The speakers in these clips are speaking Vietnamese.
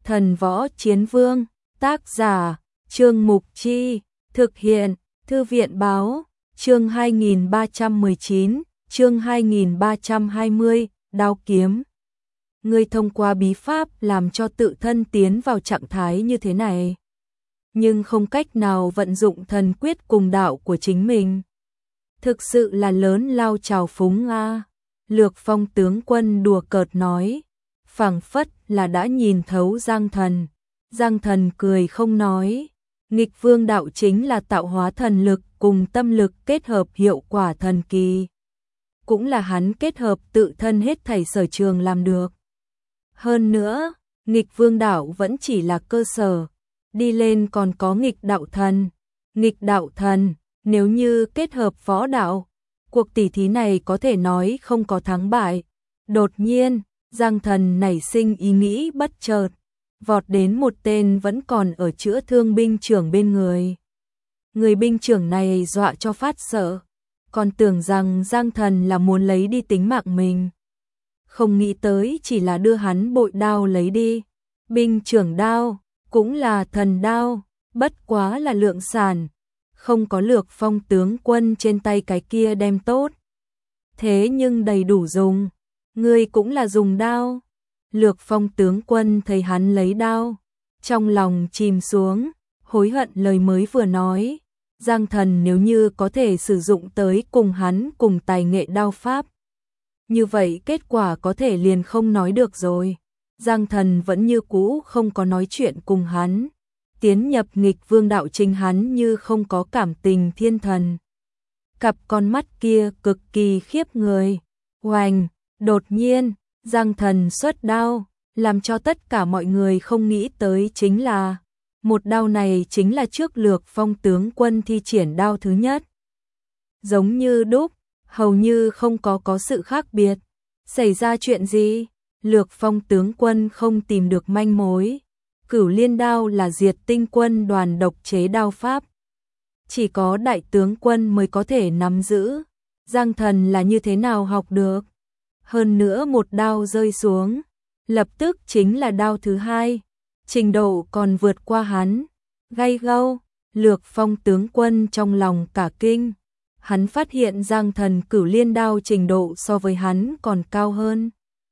Thần Võ Chiến Vương, tác giả, Trương Mục Chi, thực hiện, Thư viện báo, chương 2319, chương 2320, đao kiếm. Ngươi thông qua bí pháp làm cho tự thân tiến vào trạng thái như thế này, nhưng không cách nào vận dụng thần quyết cùng đạo của chính mình. Thực sự là lớn lao trào phúng a. Lược Phong tướng quân đùa cợt nói, phảng phất là đã nhìn thấu Giang Thần. Giang Thần cười không nói, nghịch vương đạo chính là tạo hóa thần lực cùng tâm lực kết hợp hiệu quả thần kỳ. Cũng là hắn kết hợp tự thân hết thảy sở trường làm được. Hơn nữa, nghịch vương đạo vẫn chỉ là cơ sở, đi lên còn có nghịch đạo thần. Nghịch đạo thần, nếu như kết hợp võ đạo, cuộc tỷ thí này có thể nói không có thắng bại. Đột nhiên, Giang Thần nảy sinh ý nghĩ bất chợt, vọt đến một tên vẫn còn ở chữa thương binh trưởng bên người. Người binh trưởng này dọa cho phát sợ, còn tưởng rằng Giang Thần là muốn lấy đi tính mạng mình. Không nghĩ tới chỉ là đưa hắn bội đao lấy đi. Binh trưởng đao, cũng là thần đao, bất quá là lượng sản, không có Lược Phong tướng quân trên tay cái kia đem tốt. Thế nhưng đầy đủ dùng, ngươi cũng là dùng đao. Lược Phong tướng quân thấy hắn lấy đao, trong lòng chìm xuống, hối hận lời mới vừa nói. Giang Thần nếu như có thể sử dụng tới cùng hắn cùng tài nghệ đao pháp, như vậy kết quả có thể liền không nói được rồi. Giang Thần vẫn như cũ không có nói chuyện cùng hắn, tiến nhập nghịch vương đạo trình hắn như không có cảm tình thiên thần. Cặp con mắt kia cực kỳ khiếp người. Oành, đột nhiên, Giang Thần xuất đao, làm cho tất cả mọi người không nghĩ tới chính là, một đao này chính là trước Lược Phong tướng quân thi triển đao thứ nhất. Giống như đúc, hầu như không có sự khác biệt. Xảy ra chuyện gì? Lược Phong tướng quân không tìm được manh mối. Cửu Liên đao là Diệt Tinh quân đoàn độc chế đao pháp, chỉ có đại tướng quân mới có thể nắm giữ. Giang Thần là như thế nào học được? Hơn nữa một đao rơi xuống, lập tức chính là đao thứ hai, trình độ còn vượt qua hắn. Gay gâu, Lược Phong tướng quân trong lòng cả kinh. Hắn phát hiện Giang Thần Cửu Liên đao trình độ so với hắn còn cao hơn.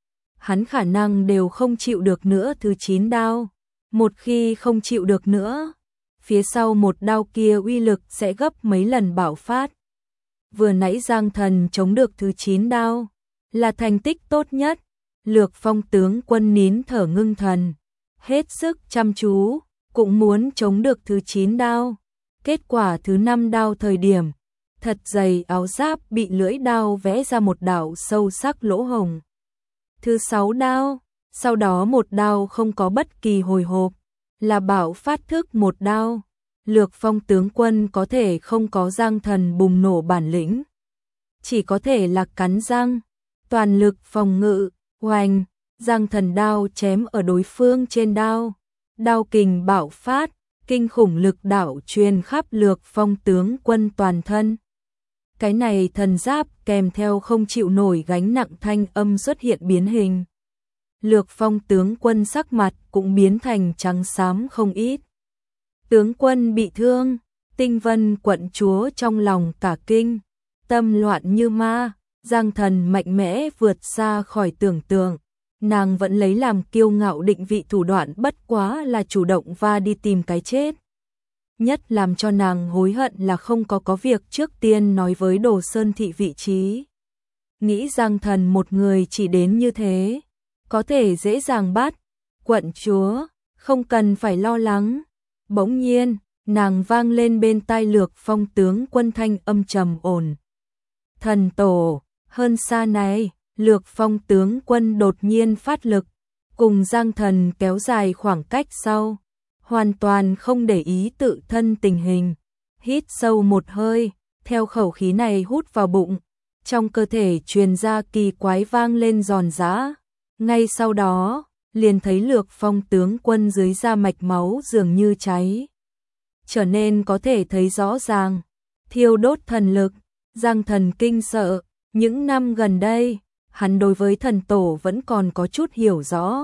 Hắn khả năng đều không chịu được nữa thứ 9 đao. Một khi không chịu được nữa, phía sau một đao kia uy lực sẽ gấp mấy lần bạo phát. Vừa nãy Giang Thần chống được thứ 9 đao, là thành tích tốt nhất. Lược Phong tướng quân nín thở ngưng thần, hết sức chăm chú, cũng muốn chống được thứ 9 đao. Kết quả thứ 5 đao thời điểm, thật dày áo giáp bị lưỡi đao vẽ ra một đạo sâu sắc lỗ hổng. Thứ 6 đao, sau đó một đao không có bất kỳ hồi hộp, là bạo phát thức một đao. Lược Phong tướng quân có thể không có Giang Thần bùng nổ bản lĩnh, chỉ có thể là cắn răng, toàn lực phòng ngự. Oanh, Giang Thần đao chém ở đối phương trên đao, đao kình bạo phát, kinh khủng lực đạo truyền khắp Lược Phong tướng quân toàn thân. Cái này thần giáp kèm theo không chịu nổi gánh nặng thanh âm xuất hiện biến hình. Lược Phong tướng quân sắc mặt cũng biến thành trắng xám không ít. Tướng quân bị thương, Tinh Vân quận chúa trong lòng cả kinh, tâm loạn như ma. Giang Thần mạnh mẽ vượt xa khỏi tưởng tượng, nàng vẫn lấy làm kiêu ngạo định vị thủ đoạn bất quá là chủ động và đi tìm cái chết. Nhất làm cho nàng hối hận là không có việc trước tiên nói với Đồ Sơn thị vị trí. Nghĩ Giang Thần một người chỉ đến như thế, có thể dễ dàng bắt. Quận chúa, không cần phải lo lắng. Bỗng nhiên, nàng vang lên bên tai Lược Phong tướng quân thanh âm trầm ổn. Thần tổ, hơn xa này. Lược Phong tướng quân đột nhiên phát lực, cùng Giang Thần kéo dài khoảng cách sau, hoàn toàn không để ý tự thân tình hình. Hít sâu một hơi, theo khẩu khí này hút vào bụng, trong cơ thể truyền ra kỳ quái vang lên giòn giã. Ngay sau đó, liền thấy Lược Phong tướng quân dưới da mạch máu dường như cháy, trở nên có thể thấy rõ ràng, thiêu đốt thần lực. Giang Thần kinh sợ, những năm gần đây, hắn đối với thần tổ vẫn còn có chút hiểu rõ,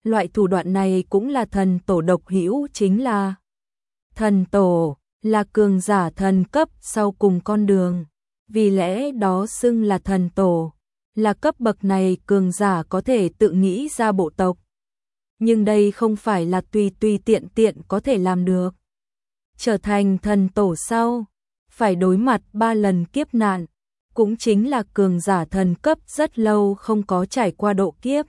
Loại thủ đoạn này cũng là thần tổ độc hữu, chính là thần tổ, là cường giả thần cấp sau cùng con đường. Vì lẽ đó xưng là thần tổ, là cấp bậc này cường giả có thể tự nghĩ ra bộ tộc. Nhưng đây không phải là tùy tùy tiện tiện có thể làm được. Trở thành thần tổ sau, phải đối mặt 3 lần kiếp nạn, cũng chính là cường giả thần cấp rất lâu không có trải qua độ kiếp.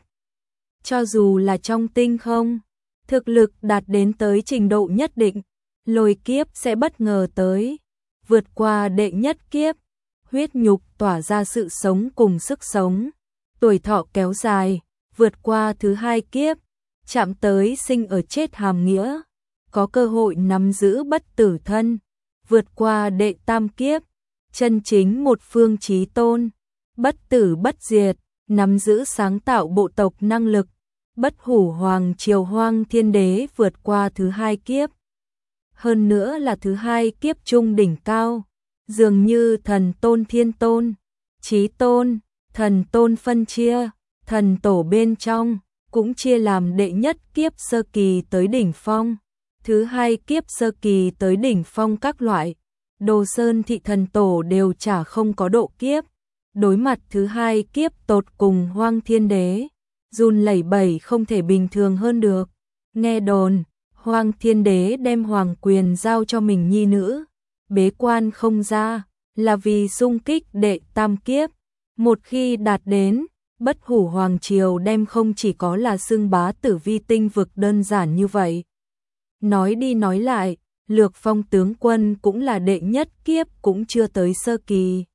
Cho dù là trong tinh không, thực lực đạt đến tới trình độ nhất định, lôi kiếp sẽ bất ngờ tới, vượt qua đệ nhất kiếp, huyết nhục tỏa ra sự sống cùng sức sống, tuổi thọ kéo dài, vượt qua thứ 2 kiếp, chạm tới sinh ở chết hàm nghĩa, có cơ hội nắm giữ bất tử thân, vượt qua đệ tam kiếp, chân chính một phương chí tôn, bất tử bất diệt, nắm giữ sáng tạo bộ tộc năng lực, bất hủ hoàng triều hoang thiên đế vượt qua thứ 2 kiếp. Hơn nữa là thứ 2 kiếp trung đỉnh cao, dường như thần tôn thiên tôn, chí tôn, thần tôn phân chia, thần tổ bên trong, cũng chia làm đệ nhất kiếp sơ kỳ tới đỉnh phong, thứ 2 kiếp sơ kỳ tới đỉnh phong các loại. Đồ Sơn thị thần tổ đều chả không có độ kiếp, đối mặt thứ 2 kiếp tột cùng hoang thiên đế, run lẩy bẩy không thể bình thường hơn được. Nghe đồn, hoang thiên đế đem hoàng quyền giao cho mình nhi nữ, bế quan không ra, là vì xung kích đệ tam kiếp. Một khi đạt đến, bất hủ hoàng triều đem không chỉ có là xưng bá tử vi tinh vực đơn giản như vậy. Nói đi nói lại, Lược Phong tướng quân cũng là đệ nhất kiếp cũng chưa tới sơ kỳ.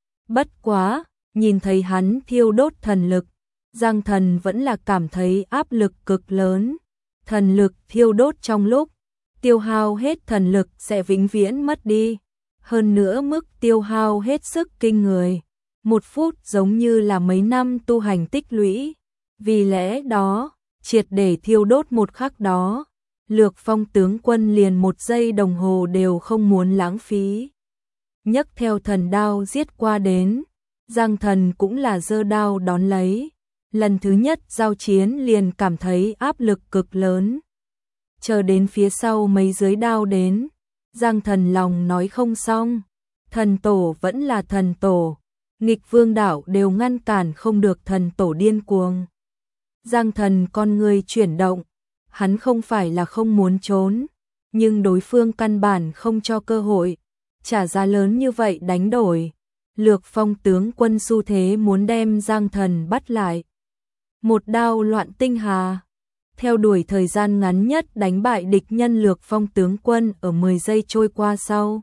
Bất quá, nhìn thấy hắn thiêu đốt thần lực, Giang Thần vẫn là cảm thấy áp lực cực lớn. Thần lực thiêu đốt trong lúc tiêu hao hết thần lực sẽ vĩnh viễn mất đi. Hơn nữa mức tiêu hao hết sức kinh người. 1 phút giống như là mấy năm tu hành tích lũy. Vì lẽ đó, triệt để thiêu đốt một khắc đó, Lược Phong tướng quân liền 1 giây đồng hồ đều không muốn lãng phí. Nhấc theo thần đao giết qua đến, Giang Thần cũng là giơ đao đón lấy. Lần thứ nhất giao chiến liền cảm thấy áp lực cực lớn. Chờ đến phía sau mấy dưới đao đến, Giang Thần lòng nói không xong. Thần tổ vẫn là thần tổ, nghịch vương đảo đều ngăn cản không được thần tổ điên cuồng. Giang Thần con người chuyển động, hắn không phải là không muốn trốn, nhưng đối phương căn bản không cho cơ hội, trả giá lớn như vậy đánh đổi. Lược Phong tướng quân xu thế muốn đem Giang Thần bắt lại. Một đao loạn tinh hà, theo đuổi thời gian ngắn nhất đánh bại địch nhân. Lược Phong tướng quân ở 10 giây trôi qua sau,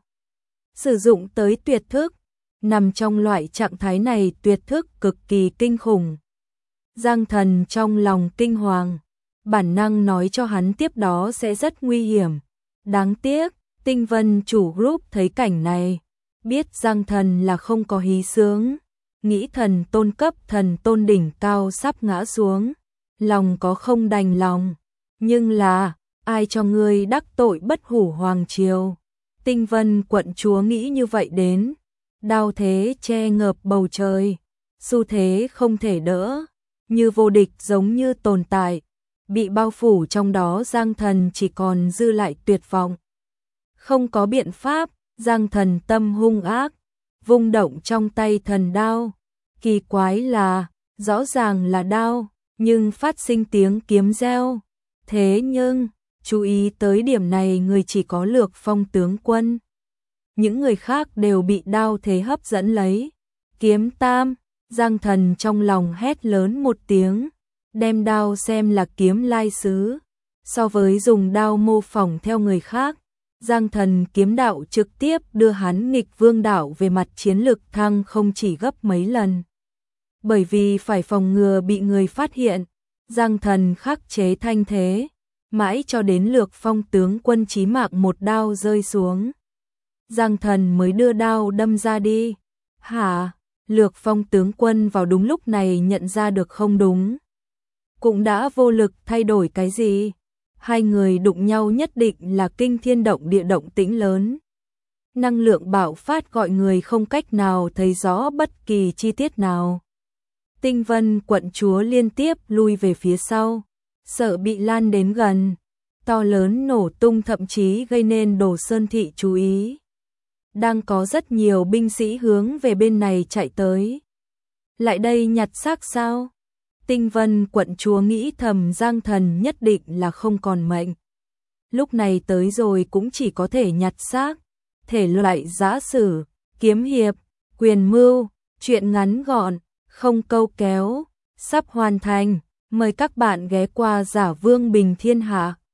sử dụng tới tuyệt thức, nằm trong loại trạng thái này tuyệt thức cực kỳ kinh khủng. Giang Thần trong lòng kinh hoàng, bản năng nói cho hắn tiếp đó sẽ rất nguy hiểm. Đáng tiếc, Tinh Vân chủ group thấy cảnh này, biết Giang Thần là không có hí xướng, nghĩ thần tôn cấp thần tôn đỉnh cao sắp ngã xuống, lòng có không đành lòng, nhưng là, ai cho ngươi đắc tội bất hủ hoàng triều. Tinh Vân quận chúa nghĩ như vậy đến, đao thế che ngợp bầu trời, xu thế không thể đỡ, như vô địch giống như tồn tại, bị bao phủ trong đó. Giang Thần chỉ còn dư lại tuyệt vọng. Không có biện pháp, Giang Thần tâm hung ác, vung động trong tay thần đao. Kỳ quái là, rõ ràng là đao, nhưng phát sinh tiếng kiếm reo. Thế nhưng, chú ý tới điểm này người chỉ có Lược Phong tướng quân. Những người khác đều bị đao thế hấp dẫn lấy. Kiếm tam, Giang Thần trong lòng hét lớn một tiếng, đem đao xem là kiếm lai sứ. So với dùng đao mô phỏng theo người khác, Giang Thần kiếm đạo trực tiếp đưa hắn nghịch vương đạo về mặt chiến lực thăng không chỉ gấp mấy lần. Bởi vì phải phòng ngừa bị người phát hiện, Giang Thần khắc chế thanh thế, mãi cho đến Lược Phong tướng quân chí mạng một đao rơi xuống, Giang Thần mới đưa đao đâm ra đi. Hả? Lược Phong tướng quân vào đúng lúc này nhận ra được không đúng, cũng đã vô lực thay đổi cái gì. Hai người đụng nhau nhất định là kinh thiên động địa động tĩnh lớn. Năng lượng bạo phát gọi người không cách nào thấy rõ bất kỳ chi tiết nào. Tinh Vân quận chúa liên tiếp lui về phía sau, sợ bị lan đến gần, to lớn nổ tung thậm chí gây nên Đồ Sơn thị chú ý. Đang có rất nhiều binh sĩ hướng về bên này chạy tới. Lại đây nhặt xác sao? Tinh Vân quận chúa nghĩ thầm Giang Thần nhất định là không còn mệnh. Lúc này tới rồi cũng chỉ có thể nhặt xác. Thể loại giã sử, kiếm hiệp, quyền mưu, truyện ngắn gọn, không câu kéo, sắp hoàn thành. Mời các bạn ghé qua Giả Vương Bình Thiên Hạ.